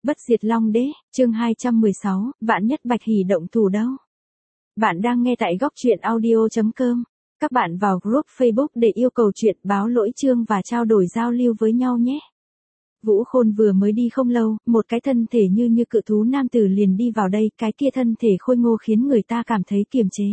Bất diệt Long Đế, chương 216, vạn nhất Bạch Hỉ động thủ đâu. Bạn đang nghe tại góc truyện audio.com. Các bạn vào group Facebook để yêu cầu chuyện, báo lỗi chương và trao đổi giao lưu với nhau nhé. Vũ Khôn vừa mới đi không lâu, một cái thân thể như cự thú nam tử liền đi vào đây, cái kia thân thể khôi ngô khiến người ta cảm thấy kiềm chế.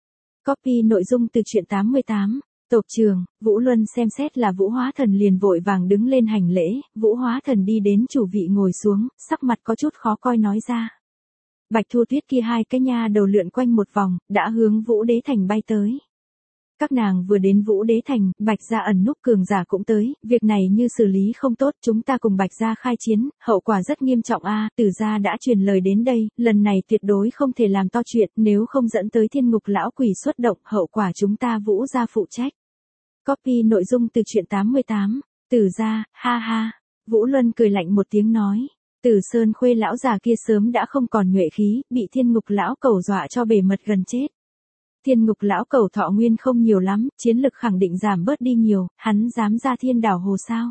Copy nội dung từ truyện 88. Tộc trưởng, Vũ Luân xem xét là Vũ Hóa Thần liền vội vàng đứng lên hành lễ, Vũ Hóa Thần đi đến chủ vị ngồi xuống, sắc mặt có chút khó coi nói ra. Bạch Thu Tuyết kia hai cái nha đầu lượn quanh một vòng, đã hướng Vũ Đế Thành bay tới. Các nàng vừa đến Vũ Đế Thành, Bạch gia ẩn núp cường giả cũng tới, việc này như xử lý không tốt, chúng ta cùng Bạch gia khai chiến, hậu quả rất nghiêm trọng a. Tử gia đã truyền lời đến đây, lần này tuyệt đối không thể làm to chuyện, nếu không dẫn tới thiên ngục lão quỷ xuất động, hậu quả chúng ta Vũ gia phụ trách. Copy nội dung từ truyện 88, Tử gia, ha ha. Vũ Luân cười lạnh một tiếng nói. Tử Sơn Khuê lão già kia sớm đã không còn nhuệ khí, bị thiên ngục lão cẩu dọa cho bề mật gần chết. Thiên ngục lão cẩu thọ nguyên không nhiều lắm, chiến lực khẳng định giảm bớt đi nhiều, hắn dám ra thiên đảo hồ sao.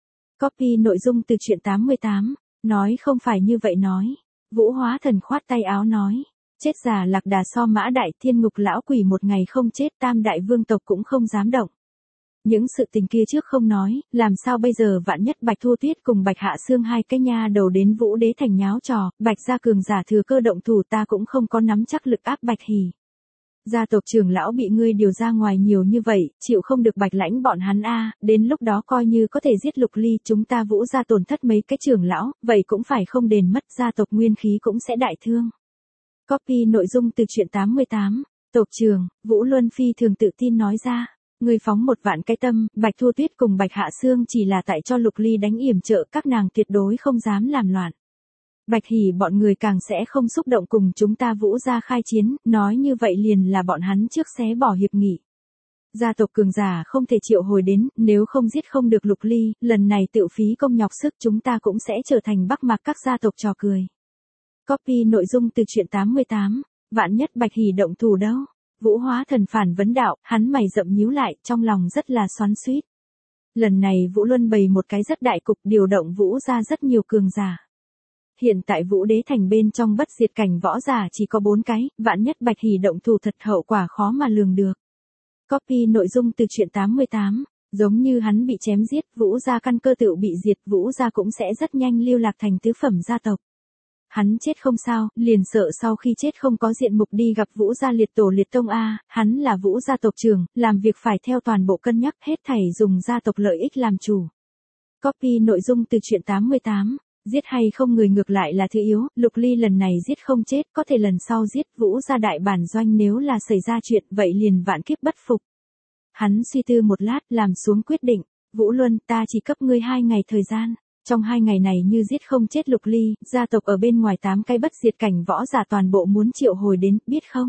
Copy nội dung từ truyện 88, nói không phải như vậy nói. Vũ Hóa Thần khoát tay áo nói. Chết già lạc đà so mã đại, thiên ngục lão quỷ một ngày không chết, tam đại vương tộc cũng không dám động. Những sự tình kia trước không nói, làm sao bây giờ vạn nhất Bạch Thu Tuyết cùng Bạch Hạ Xương hai cái nha đầu đến Vũ Đế Thành nháo trò, Bạch gia cường giả thừa cơ động thủ, ta cũng không có nắm chắc lực áp Bạch Hỉ. Gia tộc trưởng lão bị ngươi điều ra ngoài nhiều như vậy, chịu không được Bạch lãnh bọn hắn a, đến lúc đó coi như có thể giết Lục Ly, chúng ta Vũ gia tổn thất mấy cái trưởng lão, vậy cũng phải không đền mất, gia tộc nguyên khí cũng sẽ đại thương. Copy nội dung từ truyện 88, tộc trưởng, Vũ Luân Phi thường tự tin nói ra. Người phóng một vạn cái tâm, Bạch Thu Tuyết cùng Bạch Hạ Xương chỉ là tại cho Lục Ly đánh yểm trợ, các nàng tuyệt đối không dám làm loạn. Bạch Hỉ bọn người càng sẽ không xúc động cùng chúng ta Vũ gia khai chiến, nói như vậy liền là bọn hắn trước xé bỏ hiệp nghị. Gia tộc cường giả không thể triệu hồi đến, nếu không giết không được Lục Ly, lần này tự phí công nhọc sức, chúng ta cũng sẽ trở thành Bắc Mạc các gia tộc trò cười. Copy nội dung từ truyện 88, vạn nhất Bạch Hỉ động thủ đâu. Vũ Hóa Thần phản vấn đạo, hắn mày rậm nhíu lại, trong lòng rất là xoắn xuýt. Lần này Vũ Luân bày một cái rất đại cục, điều động Vũ ra rất nhiều cường giả. Hiện tại Vũ Đế Thành bên trong bất diệt cảnh võ giả chỉ có 4 cái, vạn nhất Bạch Hỉ động thủ thật hậu quả khó mà lường được. Copy nội dung từ truyện 88, giống như hắn bị chém giết, Vũ gia căn cơ tự bị diệt, Vũ gia cũng sẽ rất nhanh lưu lạc thành tứ phẩm gia tộc. Hắn chết không sao, liền sợ sau khi chết không có diện mục đi gặp Vũ gia liệt tổ liệt tông a, hắn là Vũ gia tộc trưởng, làm việc phải theo toàn bộ cân nhắc, hết thảy dùng gia tộc lợi ích làm chủ. Copy nội dung từ truyện 88, giết hay không người ngược lại là thứ yếu, Lục Ly lần này giết không chết, có thể lần sau giết Vũ gia đại bản doanh, nếu là xảy ra chuyện vậy liền vạn kiếp bất phục. Hắn suy tư một lát, làm xuống quyết định, Vũ Luân, ta chỉ cấp ngươi 2 ngày thời gian. Trong 2 ngày này như giết không chết Lục Ly, gia tộc ở bên ngoài 8 cái bất diệt cảnh võ giả toàn bộ muốn triệu hồi đến, biết không?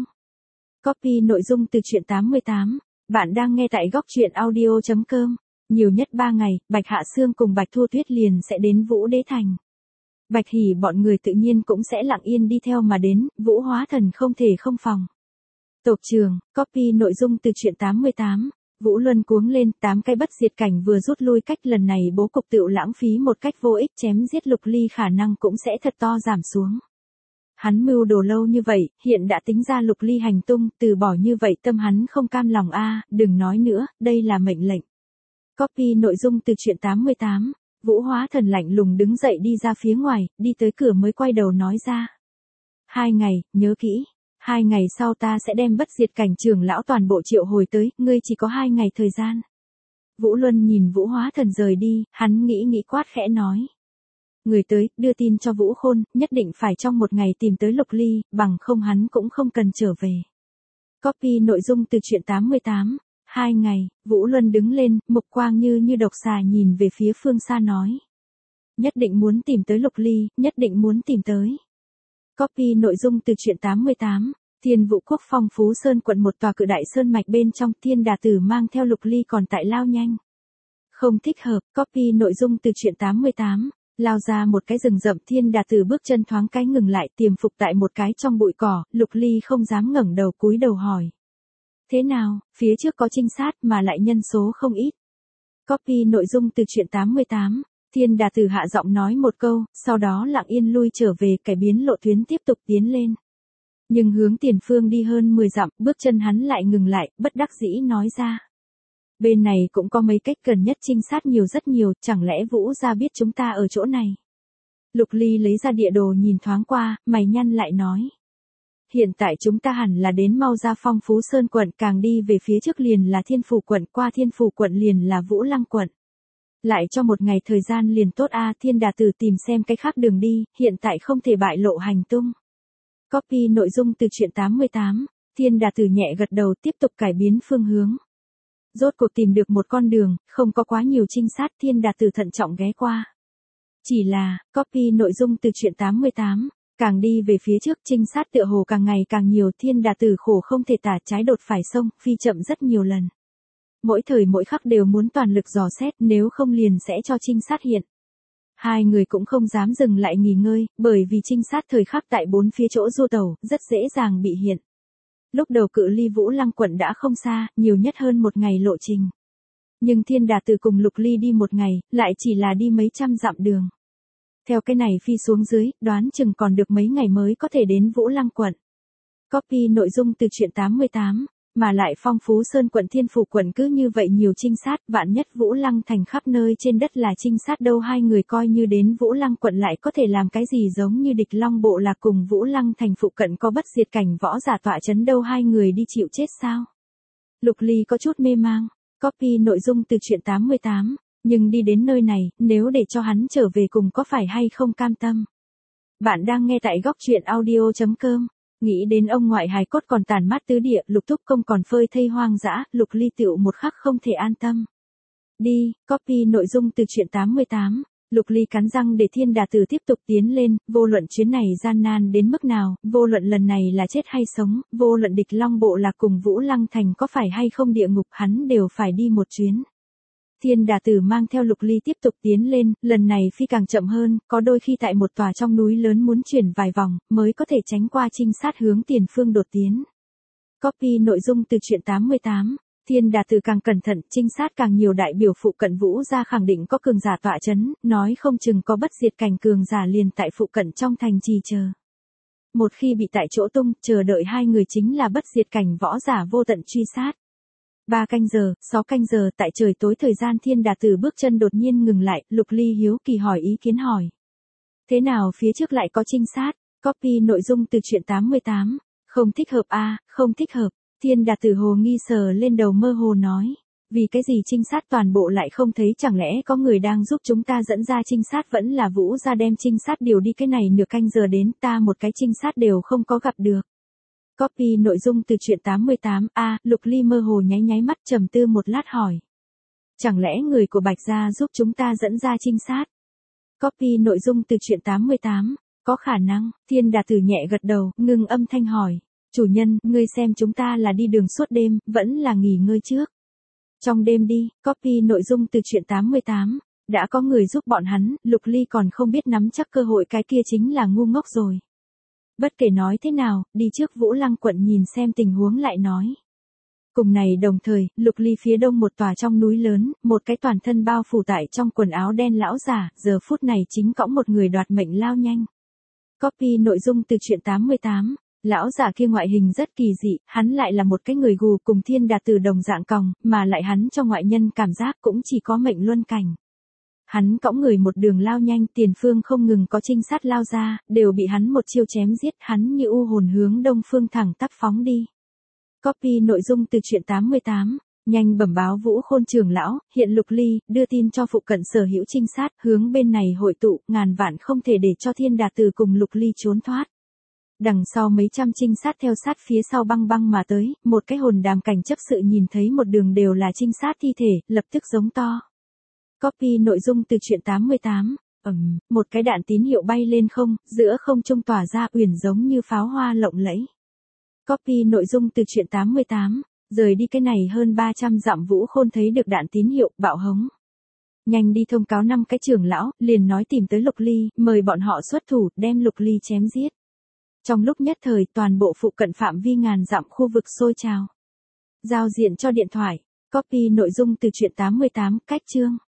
Copy nội dung từ truyện 88, bạn đang nghe tại góc truyện audio.com. Nhiều nhất 3 ngày, Bạch Hạ Xương cùng Bạch Thu Tuyết liền sẽ đến Vũ Đế Thành. Bạch Hỉ bọn người tự nhiên cũng sẽ lặng yên đi theo mà đến, Vũ Hóa Thần không thể không phòng. Tộc trưởng, copy nội dung từ truyện 88. Vũ Luân cuống lên, 8 cái bất diệt cảnh vừa rút lui, cách lần này bố cục tựu lãng phí một cách vô ích, chém giết Lục Ly khả năng cũng sẽ thật to giảm xuống. Hắn mưu đồ lâu như vậy, hiện đã tính ra Lục Ly hành tung, từ bỏ như vậy tâm hắn không cam lòng a, đừng nói nữa, đây là mệnh lệnh. Copy nội dung từ truyện 88, Vũ Hóa Thần lạnh lùng đứng dậy đi ra phía ngoài, đi tới cửa mới quay đầu nói ra. 2 ngày, nhớ kỹ. 2 ngày sau ta sẽ đem bất diệt cảnh trưởng lão toàn bộ triệu hồi tới, ngươi chỉ có 2 ngày thời gian. Vũ Luân nhìn Vũ Hóa Thần rời đi, hắn nghĩ quát khẽ nói. Người tới, đưa tin cho Vũ Khôn, nhất định phải trong 1 ngày tìm tới Lục Ly, bằng không hắn cũng không cần trở về. Copy nội dung từ truyện 88, 2 ngày, Vũ Luân đứng lên, mục quang như độc xà nhìn về phía phương xa nói. Nhất định muốn tìm tới Lục Ly, nhất định muốn tìm tới. Copy nội dung từ truyện 88, Thiên Vũ Quốc Phong Phú Sơn quận một tòa cự đại sơn mạch bên trong, Thiên Đà Tử mang theo Lục Ly còn tại lao nhanh. Không thích hợp, copy nội dung từ truyện 88, lao ra một cái rừng rậm, Thiên Đà Tử bước chân thoáng cái ngừng lại, tiềm phục tại một cái trong bụi cỏ, Lục Ly không dám ngẩng đầu cúi đầu hỏi. Thế nào, phía trước có trinh sát mà lại nhân số không ít. Copy nội dung từ truyện 88, Thiên Đà Tử hạ giọng nói một câu, sau đó lặng yên lui trở về, cải biến lộ tuyến tiếp tục tiến lên. Nhưng hướng tiền phương đi hơn 10 dặm, bước chân hắn lại ngừng lại, bất đắc dĩ nói ra. Bên này cũng có mấy cách cần nhất trinh sát nhiều rất nhiều, chẳng lẽ Vũ gia biết chúng ta ở chỗ này? Lục Ly lấy ra địa đồ nhìn thoáng qua, mày nhăn lại nói. Hiện tại chúng ta hẳn là đến Mau Gia Phong Phú Sơn quận, càng đi về phía trước liền là Thiên Phủ quận, qua Thiên Phủ quận liền là Vũ Lăng quận. Lại cho một ngày thời gian liền tốt a. Thiên Đà Tử tìm xem cái khác đường đi, hiện tại không thể bại lộ hành tung. Copy nội dung từ truyện 88, Thiên Đà Tử nhẹ gật đầu tiếp tục cải biến phương hướng. Rốt cuộc tìm được một con đường, không có quá nhiều trinh sát, Thiên Đà Tử thận trọng ghé qua. Chỉ là, copy nội dung từ truyện 88, càng đi về phía trước trinh sát tựa hồ càng ngày càng nhiều, Thiên Đà Tử khổ không thể tả, trái đột phải xông, phi chậm rất nhiều lần. Mỗi thời mỗi khắc đều muốn toàn lực dò xét, nếu không liền sẽ cho trinh sát hiện. Hai người cũng không dám dừng lại nghỉ ngơi, bởi vì trinh sát thời khắc tại bốn phía chỗ du tàu, rất dễ dàng bị hiện. Lúc đầu cự ly Vũ Lăng quận đã không xa, nhiều nhất hơn một ngày lộ trình. Nhưng Thiên Đà Tử cùng Lục Ly đi một ngày, lại chỉ là đi mấy trăm dặm đường. Theo cái này phi xuống dưới, đoán chừng còn được mấy ngày mới có thể đến Vũ Lăng quận. Copy nội dung từ truyện 88, mà lại Phong Phú Sơn quận Thiên Phủ quận cứ như vậy nhiều trinh sát, vạn nhất Vũ Lăng thành khắp nơi trên đất là trinh sát đâu, hai người coi như đến Vũ Lăng quận lại có thể làm cái gì, giống như Địch Long bộ lạc cùng Vũ Lăng thành phụ cận có bất diệt cảnh võ giả tọa chấn đâu, hai người đi chịu chết sao? Lục Ly có chút mê mang. Copy nội dung từ truyện 88, nhưng đi đến nơi này, nếu để cho hắn trở về cùng có phải hay không cam tâm? Bạn đang nghe tại góc truyện audio.com. Nghĩ đến ông ngoại hài cốt còn tàn mát tứ địa, Lục Thúc Công còn phơi thây hoang dã, Lục Ly tựu một khắc không thể an tâm. Đi, copy nội dung từ truyện 88. Lục Ly cắn răng để Thiên Đà Tử tiếp tục tiến lên, vô luận chuyến này gian nan đến mức nào, vô luận lần này là chết hay sống, vô luận Địch Long bộ lạc cùng Vũ Lăng thành có phải hay không địa ngục, hắn đều phải đi một chuyến. Thiên Đà Tử mang theo Lục Ly tiếp tục tiến lên, lần này phi càng chậm hơn, có đôi khi tại một tòa trong núi lớn muốn chuyển vài vòng, mới có thể tránh qua trinh sát hướng tiền phương đột tiến. Copy nội dung từ truyện 88, Thiên Đà Tử càng cẩn thận, trinh sát càng nhiều, đại biểu phụ cận Vũ gia khẳng định có cường giả tọa chấn, nói không chừng có bất diệt cảnh cường giả liền tại phụ cận trong thành trì chờ. Một khi bị tại chỗ tung, chờ đợi hai người chính là bất diệt cảnh võ giả vô tận truy sát. 3 canh giờ, 6 canh giờ, tại trời tối thời gian Thiên Đà Tử bước chân đột nhiên ngừng lại, Lục Ly hiếu kỳ hỏi ý kiến hỏi. Thế nào phía trước lại có trinh sát? Copy nội dung từ truyện 88, không thích hợp a, không thích hợp. Thiên Đà Tử hồ nghi sờ lên đầu mơ hồ nói. Vì cái gì trinh sát toàn bộ lại không thấy, chẳng lẽ có người đang giúp chúng ta dẫn ra trinh sát, vẫn là Vũ gia đem trinh sát điều đi, cái này nửa canh giờ đến ta một cái trinh sát đều không có gặp được. Copy nội dung từ truyện 88, Lục Ly mơ hồ nháy nháy mắt trầm tư một lát hỏi. Chẳng lẽ người của Bạch gia giúp chúng ta dẫn ra trinh sát? Copy nội dung từ truyện 88, có khả năng, Thiên Đà Tử nhẹ gật đầu, ngưng âm thanh hỏi. Chủ nhân, ngươi xem chúng ta là đi đường suốt đêm, vẫn là nghỉ ngơi trước. Trong đêm đi, copy nội dung từ truyện 88, đã có người giúp bọn hắn, Lục Ly còn không biết nắm chắc cơ hội, cái kia chính là ngu ngốc rồi. Bất kể nói thế nào, đi trước Vũ Lăng quận nhìn xem tình huống lại nói. Cùng này đồng thời, Lục Ly phía đông một tòa trong núi lớn, một cái toàn thân bao phủ tại trong quần áo đen lão giả, giờ phút này chính cõng một người đoạt mệnh lao nhanh. Copy nội dung từ truyện 88, lão giả kia ngoại hình rất kỳ dị, hắn lại là một cái người gù cùng Thiên Đà Tử đồng dạng còng, mà lại hắn cho ngoại nhân cảm giác cũng chỉ có mệnh luân cảnh. Hắn cõng người một đường lao nhanh, tiền phương không ngừng có trinh sát lao ra, đều bị hắn một chiêu chém giết, hắn như u hồn hướng đông phương thẳng tắp phóng đi. Copy nội dung từ truyện 88, nhanh bẩm báo Vũ Khôn trưởng lão, hiện Lục Ly, đưa tin cho phụ cận sở hữu trinh sát, hướng bên này hội tụ, ngàn vạn không thể để cho Thiên Đà Tử cùng Lục Ly trốn thoát. Đằng sau mấy trăm trinh sát theo sát phía sau băng băng mà tới, một cái hồn đàm cảnh chấp sự nhìn thấy một đường đều là trinh sát thi thể, lập tức giống to. Copy nội dung từ truyện 88, một cái đạn tín hiệu bay lên không, giữa không trung tỏa ra uyển giống như pháo hoa lộng lẫy. Copy nội dung từ truyện 88, rời đi cái này hơn 300 dặm Vũ Khôn thấy được đạn tín hiệu, bạo hống. Nhanh đi thông cáo 5 cái trưởng lão, liền nói tìm tới Lục Ly, mời bọn họ xuất thủ, đem Lục Ly chém giết. Trong lúc nhất thời, toàn bộ phụ cận phạm vi ngàn dặm khu vực sôi trào. Giao diện cho điện thoại. Copy nội dung từ truyện 88, cách chương.